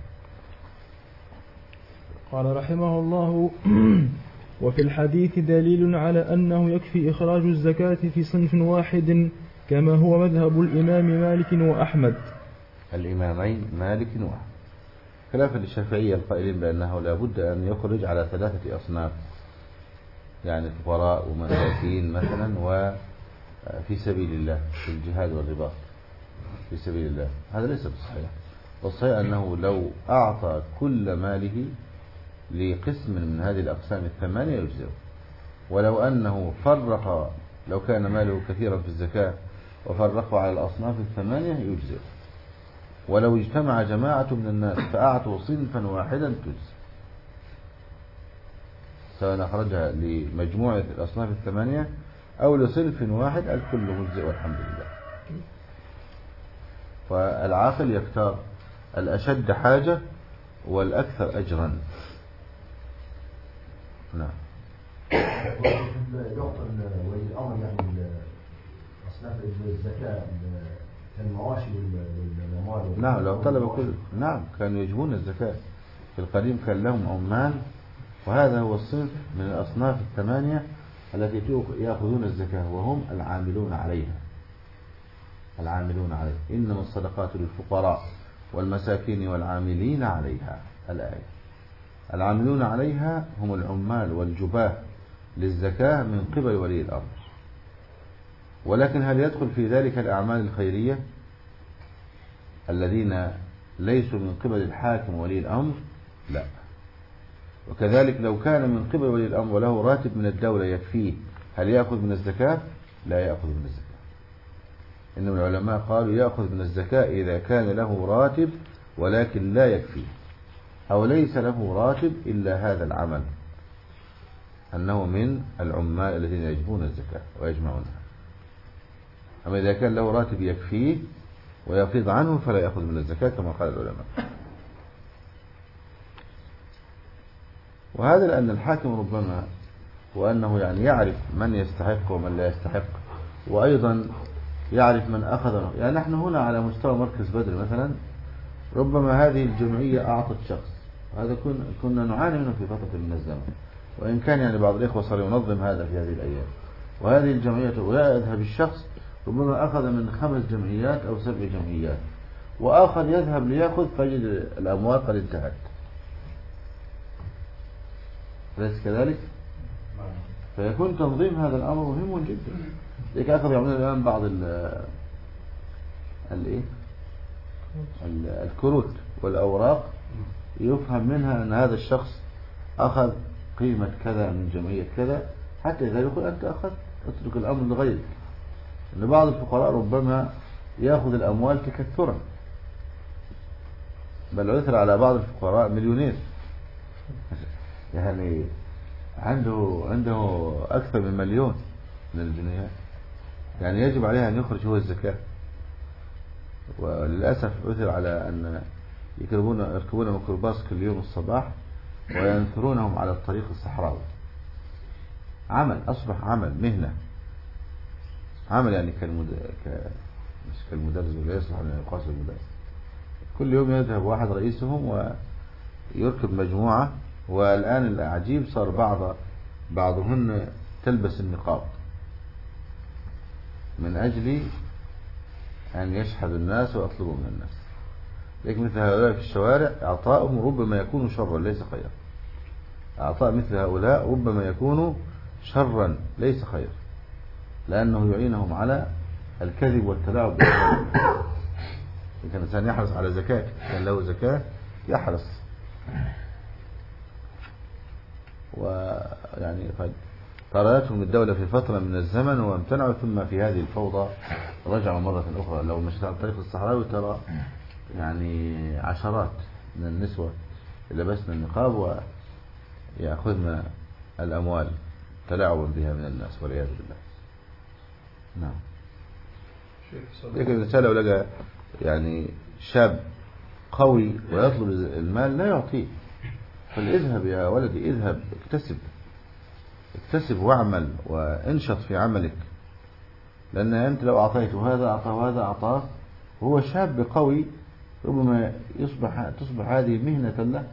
Speaker 1: قال رحمه الله: وفي الحديث دليل على أنه يكفي إخراج الزكاة في صنف واحد، كما هو مذهب الإمام مالك وأحمد.
Speaker 2: الإمامين مالك وأحمد، خلافا للشافعية القائلين بأنه لا بد أن يخرج على ثلاثة أصناف، يعني فقراء ومساكين مثلا، وفي سبيل الله في الجهاد والرباط في سبيل الله. هذا ليس بالصحيح. والصحيح أنه لو أعطى كل ماله لقسم من هذه الأقسام الثمانية يجزئه، ولو أنه فرق، لو كان ماله كثيرا في الزكاة وفرقوا على الأصناف الثمانية يجزئه، ولو اجتمع جماعة من الناس فأعطوا صنفا واحدا تجزئ، سواء أخرجها لمجموعة الأصناف الثمانية أو لصنف واحد، الكل مجزئ والحمد لله. فالعاقل يختار الأشد حاجة والأكثر أجرا. نعم.
Speaker 4: يعطى ولي الأمر يعني أصناف الزكاة كالمواشي والأموال.
Speaker 2: نعم، لو طلب كل نعم كانوا يجبون الزكاة. في القديم كان لهم عمال، وهذا هو الصنف من الأصناف الثمانية التي يأخذون الزكاة، وهم العاملون عليها. العاملون عليها إنما الصدقات للفقراء والمساكين والعاملين عليها. الآية: العاملون عليها هم العمال والجباه للزكاة من قبل ولي الأمر. ولكن هل يدخل في ذلك الأعمال الخيرية الذين ليسوا من قبل الحاكم ولي الأمر؟ لا. وكذلك لو كان من قبل ولي الأمر وله راتب من الدولة يكفيه، هل يأخذ من الزكاة؟ لا يأخذ من الزكاة. إنما العلماء قالوا يأخذ من الزكاة إذا كان له راتب ولكن لا يكفيه، أو ليس له راتب إلا هذا العمل، أنه من العمال الذين يجبون الزكاة ويجمعونها. أما إذا كان له راتب يكفيه ويفيض عنه فلا يأخذ من الزكاة كما قال العلماء. وهذا لأن الحاكم ربما وأنه يعني يعرف من يستحق ومن لا يستحق، وأيضا يعرف من أخذ. يعني نحن هنا على مستوى مركز بدر مثلا ربما هذه الجمعية أعطت شخص، هذا كنا نعاني منه في فترة من الزمن، وإن كان يعني بعض الإخوة صار ينظم هذا في هذه الأيام. وهذه الجمعية ويذهب الشخص ربما أخذ من خمس جمعيات أو سبع جمعيات، وآخر يذهب ليأخذ فيجد الأموال قد انتهت. أليس كذلك؟ فيكون تنظيم هذا الأمر مهم جدا. لذلك أخذ يعملون الآن بعض الإيه الكروت والأوراق يفهم منها أن هذا الشخص أخذ قيمة كذا من جمعية كذا، حتى إذا يقول أنت أخذت اترك الأمر لغيرك. أن بعض الفقراء ربما يأخذ الأموال تكثرا، بل عثر على بعض الفقراء مليونير يعني عنده عنده أكثر من مليون من الجنيهات، يعني يجب عليه أن يخرج هو الزكاة. وللأسف عثر على أن يركبون يركبون ميكروباص كل يوم الصباح وينثرونهم على الطريق الصحراوي. عمل أصبح عمل مهنة، عمل يعني كالمد... ك... مش كالمدرس ولا يصلح أن يقاس المدرس. كل يوم يذهب واحد رئيسهم ويركب مجموعة. والآن العجيب صار بعض بعضهن تلبس النقاب من أجل أن يشحذ الناس ويطلبوا من الناس. لكن مثل هؤلاء في الشوارع أعطاؤهم ربما يكون شرا ليس خيرا. أعطاء مثل هؤلاء ربما يكون شرا ليس خيرا، لأنه يعينهم على الكذب والتلاعب. إذا كان الإنسان يحرص على زكاة، كان له زكاة يحرص. ويعني قد طردتهم الدولة في فترة من الزمن وامتنعوا، ثم في هذه الفوضى رجعوا مرة أخرى. لو مشيت على الطريق الصحراوي ترى يعني عشرات من النسوة لبسنا النقاب ويأخذن الأموال تلاعبا بها من الناس والعياذ بالله. نعم. لكن الإنسان لو لقى يعني شاب قوي ويطلب المال لا يعطيه، فاذهب يا ولدي اذهب اكتسب اكتسب واعمل وانشط في عملك، لأن أنت لو أعطيته هذا أعطاه هذا أعطاه وهو شاب قوي ربما يصبح تصبح هذه مهنة له.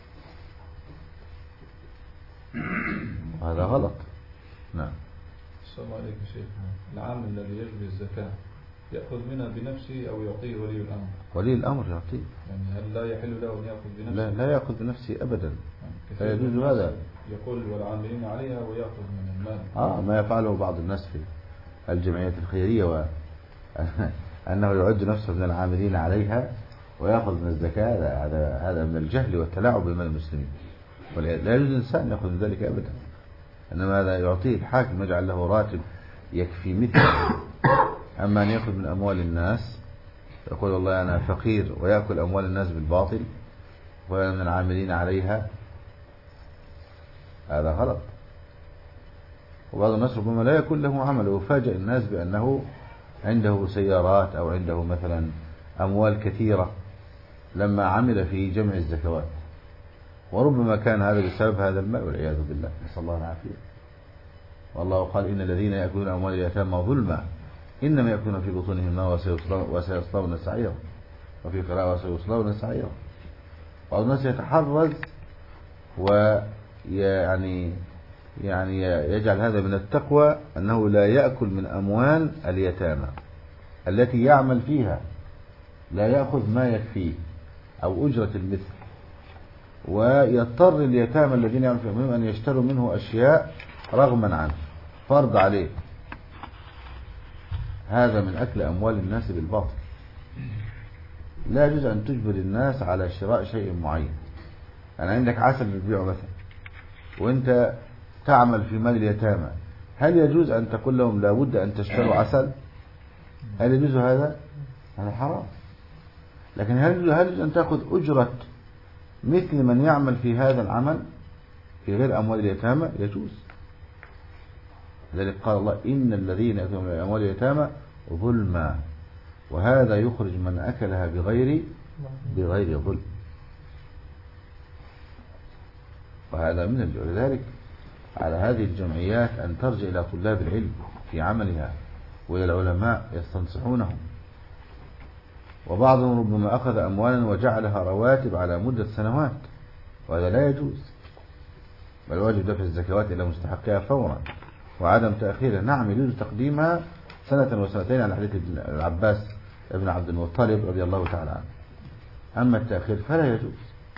Speaker 2: هذا غلط. نعم.
Speaker 3: السلام عليكم شيخ. العامل الذي يجبي الزكاة يأخذ منها بنفسه أو يعطيه ولي الأمر؟
Speaker 2: ولي الأمر يعطيه.
Speaker 3: يعني هل لا يحل له أن يأخذ بنفسه؟
Speaker 2: لا لا يأخذ بنفسه أبدا.
Speaker 3: يعني
Speaker 2: لا يجوز هذا.
Speaker 3: يقول والعاملين عليها ويأخذ من المال.
Speaker 2: آه ما يفعله بعض الناس في الجمعيات الخيرية، وأنه يعد نفسه من العاملين عليها ويأخذ من الزكاة. هذا هذا من الجهل والتلاعب بمال المسلمين. لا يجوز الإنسان يأخذ من ذلك أبدا، إنما هذا يعطيه الحاكم يجعل له راتب يكفي مثله. أما أن يأخذ من أموال الناس يقول والله أنا فقير ويأكل أموال الناس بالباطل وأنا من العاملين عليها، هذا غلط. وبعض الناس ربما لا يكون له عمل ويفاجئ الناس بأنه عنده سيارات أو عنده مثلا أموال كثيرة لما عمل في جمع الزكوات، وربما كان هذا بسبب هذا المال والعياذ بالله، نسأل الله العافية. والله قال إن الذين يأكلون أموال اليتامى ظلما إنما يأكلون في بطونهم نارا وسيصلون سعيرا، وفي قراءة وسيصلون سعيرا. بعض الناس يتحرز ويعني يعني يجعل هذا من التقوى أنه لا يأكل من أموال اليتامى التي يعمل فيها، لا يأخذ ما يكفيه أو أجرة المثل، ويضطر اليتامى الذين يعمل فيهم أن يشتروا منه أشياء رغما عنه، فرض عليه. هذا من أكل أموال الناس بالباطل. لا يجوز أن تجبر الناس على شراء شيء معين. أنا عندك عسل بتبيعه مثلا وأنت تعمل في مال اليتامى، هل يجوز أن تقول لهم لا بد أن تشتروا عسل؟ هل يجوز هذا؟ هذا حرام. لكن هل يجوز أن تأخذ أجرة مثل من يعمل في هذا العمل في غير أموال اليتامى؟ يجوز. لذلك قال الله إن الذين يأكلون من الأموال اليتامى ظلما، وهذا يخرج من أكلها بغير بغير ظلم، وهذا من الجو. لذلك على هذه الجمعيات أن ترجع إلى طلاب العلم في عملها وإلى العلماء يستنصحونهم. وبعضهم ربما أخذ أموالا وجعلها رواتب على مدة سنوات، وهذا لا يجوز، بل واجب دفع الزكوات إلى مستحقها فورا وعدم تأخيرها. نعم يجوز تقديمها سنة وسنتين على حديث العباس ابن عبد المطلب رضي الله تعالى عنه، أما التأخير فلا يجوز.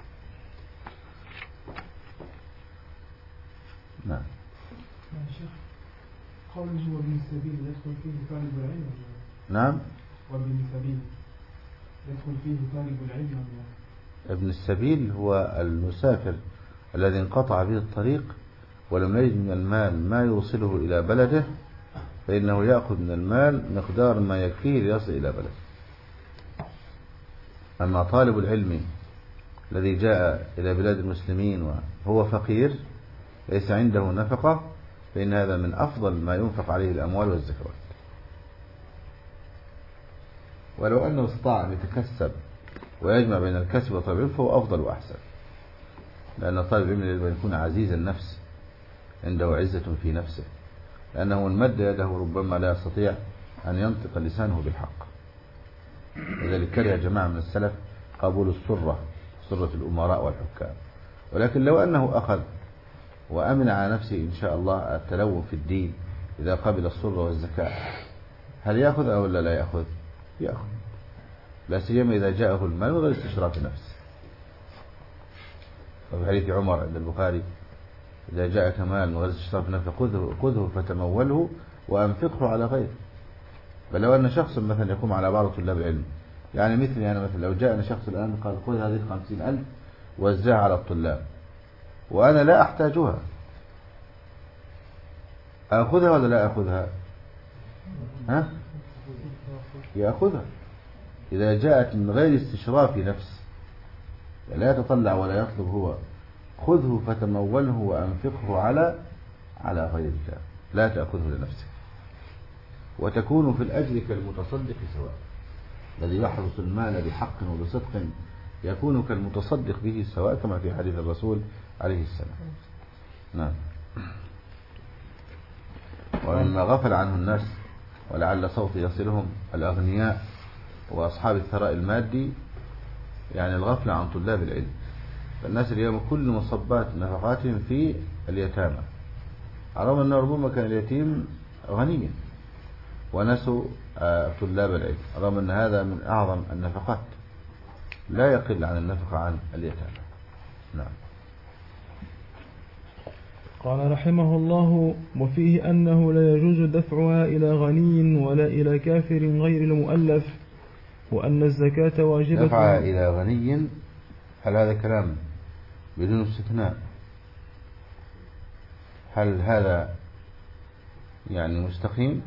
Speaker 2: نعم.
Speaker 1: شيخ قوله وابن السبيل يدخل فيه طالب العلم؟
Speaker 2: نعم.
Speaker 1: وابن السبيل يدخل فيه طالب العلم؟
Speaker 2: ابن السبيل هو المسافر الذي انقطع به الطريق ولم يجد من المال ما يوصله إلى بلده، فإنه يأخذ من المال مقدار ما يكفيه ليصل إلى بلده. أما طالب العلم الذي جاء إلى بلاد المسلمين وهو فقير ليس عنده نفقة، فإن هذا من أفضل ما ينفق عليه الأموال والزكوات. ولو أنه استطاع أن يتكسب ويجمع بين الكسب وطلب العلم فهو أفضل وأحسن، لأن طالب العلم يجب أن يكون عزيز النفس، عنده عزة في نفسه، لأنه من مد يده ربما لا يستطيع أن ينطق لسانه بالحق. لذلك كره جماعة من السلف قبول السرة، سرة الأمراء والحكام. ولكن لو أنه أخذ وأمن على نفسه إن شاء الله التلوث في الدين إذا قبل السرة والزكاة، هل يأخذ أو لا لا يأخذ؟ يأخذ، لا سيما إذا جاءه المال وغير استشراف نفسه. وفي حديث عمر عند البخاري إذا جاءك مال وغير استشراف نفسه خذه, خذه فتموله وأنفقه على غيره. بل لو أن شخص مثلا يقوم على بعض طلاب العلم، يعني مثلي أنا مثلا، لو جاءنا شخص الآن قال خذ هذه خمسين ألف وزعها على الطلاب وأنا لا أحتاجها، أخذها ولا لا أخذها؟ ها؟ يأخذها إذا جاءت من غير استشراف نفس، لا يتطلع ولا يطلب هو، خذه فتموله وأنفقه على على غيرك، لا تأخذه لنفسك. وتكون في الأجر كالمتصدق سواء، الذي يحرس المال بحق وبصدق يكون كالمتصدق به سواء، كما في حديث الرسول عليه السلام. نعم. ومما غفل عنه الناس ولعل صوت يصلهم الأغنياء وأصحاب الثراء المادي، يعني الغفلة عن طلاب العلم. فالناس اليوم كل مصبات نفقاتهم في اليتامى، رغم أن ربما كان اليتيم غنيا ونسوا طلاب العلم، رغم أن هذا من أعظم النفقات لا يقل عن النفقة عن اليتامى. نعم.
Speaker 1: قال رحمه الله: وفيه أنه لا يجوز دفعها إلى غني ولا إلى كافر غير المؤلف، وأن الزكاة واجبة.
Speaker 2: دفعها إلى غني، هل هذا كلام بدون استثناء؟ هل هذا يعني مستقيم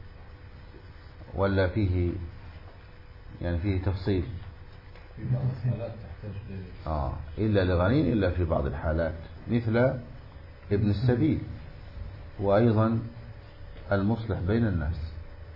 Speaker 2: ولا فيه يعني فيه تفصيل؟
Speaker 3: في بعض الحالات تحتاج
Speaker 2: آه إلا لغني، إلا في بعض الحالات مثل ابن السبيل، وأيضا المصلح بين الناس.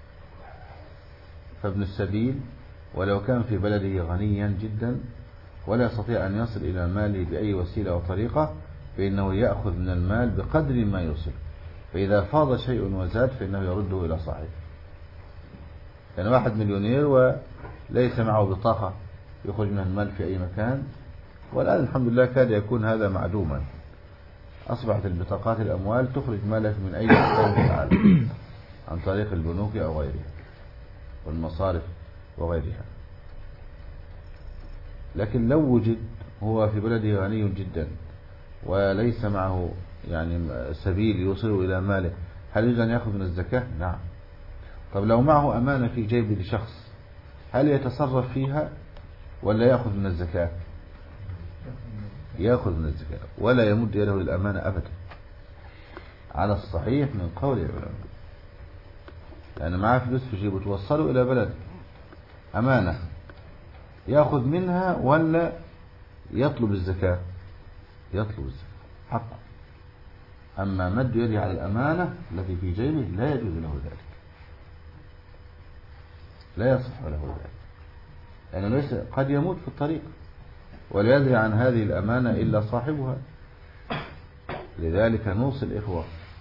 Speaker 2: فابن السبيل ولو كان في بلده غنيا جدا ولا يستطيع أن يصل إلى ماله بأي وسيلة وطريقة، فإنه يأخذ من المال بقدر ما يوصل، فإذا فاض شيء وزاد فإنه يرده إلى صاحبه. يعني واحد مليونير وليس معه بطاقة يخرج من المال في أي مكان، والآن الحمد لله كاد يكون هذا معدوما، أصبحت البطاقات الأموال تخرج مالك من أي مكان في العالم عن طريق البنوك أو غيرها والمصارف وغيرها. لكن لو وجد هو في بلده غني جدا وليس معه يعني سبيل يوصل إلى ماله، هل يجوز أن يأخذ من الزكاة؟ نعم. طب لو معه أمانة في جيب لشخص، هل يتصرف فيها ولا يأخذ من الزكاة؟ يأخذ من الزكاة ولا يمد يده للأمانة أبدا، على الصحيح من قول العلماء. يعني معه فلوس في جيبه توصله إلى بلد أمانة، يأخذ منها ولا يطلب الزكاة؟ يطلب الزكاة حقا، أما مد يده على الأمانة التي في جيبه لا يجوز له ذلك، لا يصح له ذلك، لأنه ليس قد يموت في الطريق ولا يدري عن هذه الأمانة إلا صاحبها. لذلك نوصي الإخوة،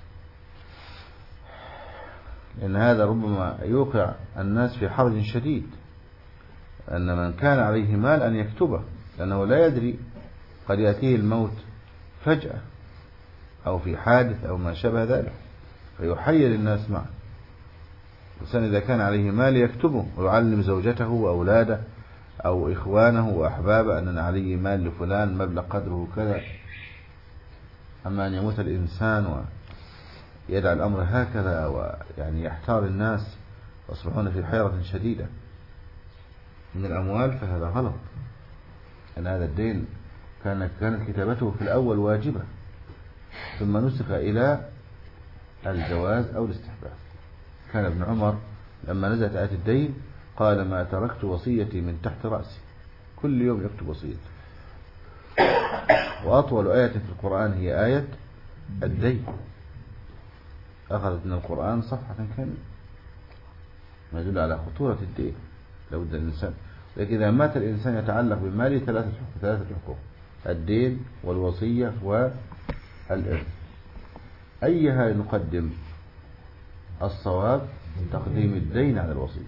Speaker 2: إن هذا ربما يوقع الناس في حرج شديد، أن من كان عليه مال أن يكتبه، لأنه لا يدري قد يأتيه الموت فجأة أو في حادث أو ما شابه ذلك فيحير الناس معه. الإنسان إذا كان عليه مال يكتبه ويعلم زوجته وأولاده أو إخوانه وأحبابه أن عليه مال لفلان مبلغ قدره كذا. أما أن يموت الإنسان ويدع الأمر هكذا ويعني يحتار الناس ويصبحون في حيرة شديدة من الأموال، فهذا غلط. أن هذا الدين كان كانت كتابته في الأول واجبة ثم نسخ إلى الجواز أو الاستحباب. كان ابن عمر لما نزلت آية الدين قال: ما تركت وصيتي من تحت رأسي، كل يوم يكتب وصيته. وأطول آية في القرآن هي آية الدين، أخذت من القرآن صفحة كاملة، ما يدل على خطورة الدين. لو بد الإنسان، لكن إذا مات الإنسان يتعلق بماله ثلاثة حقوق ثلاثة حقوق: الدين والوصية والإرث. أيها نقدم؟ الصواب تقديم الدين على الوصية،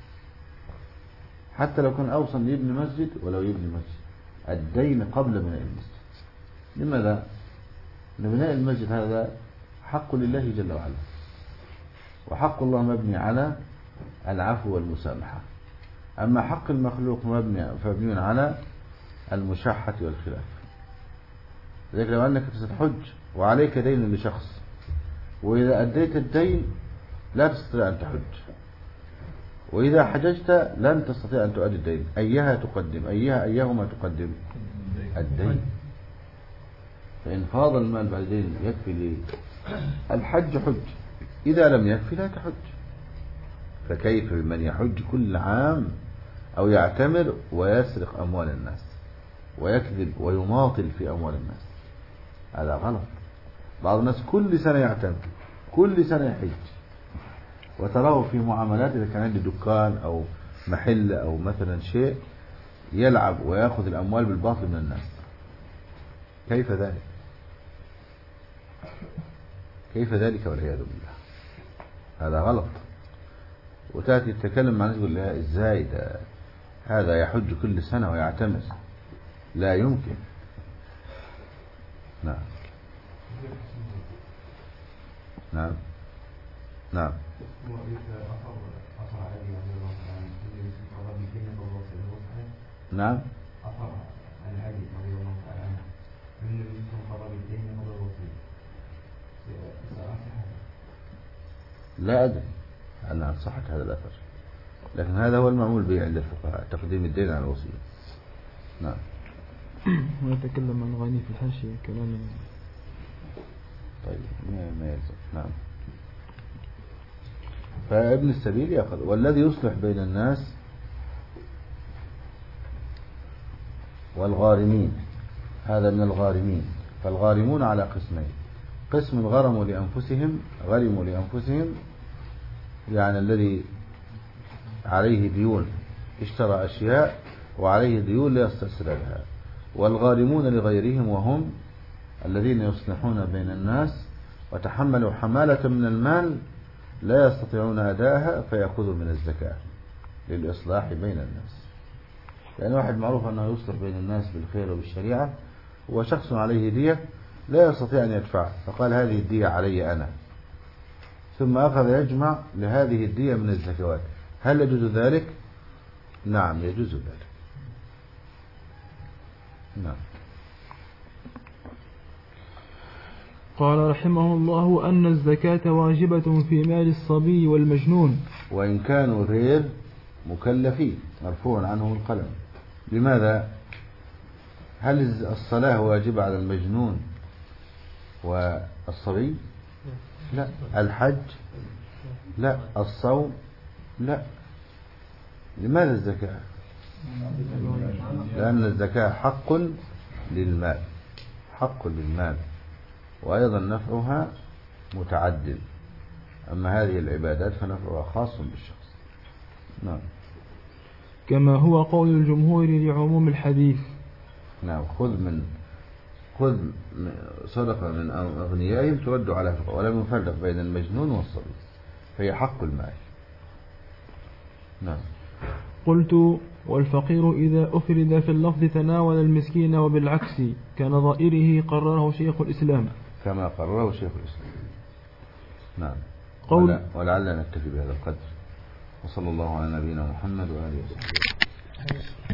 Speaker 2: حتى لو كان أوصى ليبني مسجد ولو يبني مسجد، الدين قبل بناء المسجد. لماذا؟ لأن بناء المسجد هذا حق لله جل وعلا، وحق الله مبني على العفو والمسامحة. أما حق المخلوق مبني فمبني على المشاحة والخلاف. لذلك لو أنك تحج وعليك دين لشخص، وإذا أديت الدين لا تستطيع أن تحج، وإذا حججت لن تستطيع أن تؤدي الدين، أيها تقدم؟ أيها أيهما تقدم؟ الدين. فإن فاض المال بعد الدين يكفي للحج حج، إذا لم يكفي لا تحج. فكيف بمن يحج كل عام أو يعتمر ويسرق أموال الناس ويكذب ويماطل في أموال الناس؟ هذا غلط. بعض الناس كل سنة يعتمر، كل سنة يحج، وتراه في معاملات إذا كان عنده دكان أو محل أو مثلا شيء يلعب ويأخذ الأموال بالباطل من الناس. كيف ذلك؟ كيف ذلك والعياذ بالله؟ هذا غلط. وتأتي تتكلم مع ناس يقول لا إزاي ده هذا يحج كل سنة ويعتمر؟ لا يمكن. نعم نعم نعم نعم لا أدري أن صحت هذا الأثر، لكن هذا هو المعمول به عند الفقهاء، تقديم الدين على الوصية. نعم.
Speaker 1: ونتكلم عن الغني في الحاشية كلام.
Speaker 2: طيب ما يلزم. نعم. فابن السبيل يأخذ. والذي يصلح بين الناس والغارمين، هذا من الغارمين. فالغارمون على قسمين: قسم غرموا لأنفسهم، غرموا لأنفسهم يعني الذي عليه ديون اشترى أشياء وعليه ديون لا يستأثر لها. والغارمون لغيرهم وهم الذين يصلحون بين الناس وتحملوا حمالة من المال لا يستطيعون أداءها فيأخذوا من الزكاة للإصلاح بين الناس. لأن واحد معروف أنه يصلح بين الناس بالخير وبالشريعة، وشخص عليه دية لا يستطيع أن يدفع، فقال هذه الدية علي أنا، ثم أخذ يجمع لهذه الدية من الزكوات. هل يجوز ذلك؟ نعم يجوز ذلك. نعم.
Speaker 1: قال رحمه الله أن الزكاة واجبة في مال الصبي والمجنون
Speaker 2: وإن كانوا غير مكلفين مرفوع عنهم القلم. لماذا؟ هل الصلاة واجبة على المجنون والصبي؟ لا. الحج؟ لا. الصوم؟ لا. لماذا الزكاة؟ لأن الزكاة حق للمال، حق للمال وأيضا نفعها متعدد، أما هذه العبادات فنفعها خاص بالشخص. نعم.
Speaker 1: كما هو قول الجمهور لعموم الحديث.
Speaker 2: نعم. خذ من خذ صدقة من أغنيائهم ترد على فقراء، ولم يفرق بين المجنون والصبي، فهي حق المال. نعم.
Speaker 1: قلت: والفقير إذا أفرد في اللفظ تناول المسكين، وبالعكس كنظائره قرره شيخ الإسلام،
Speaker 2: كما قرره شيخ الإسلام. نعم.
Speaker 1: قول
Speaker 2: ولعلنا نكتفي بهذا القدر، وصلى الله على نبينا محمد وآله وصحبه.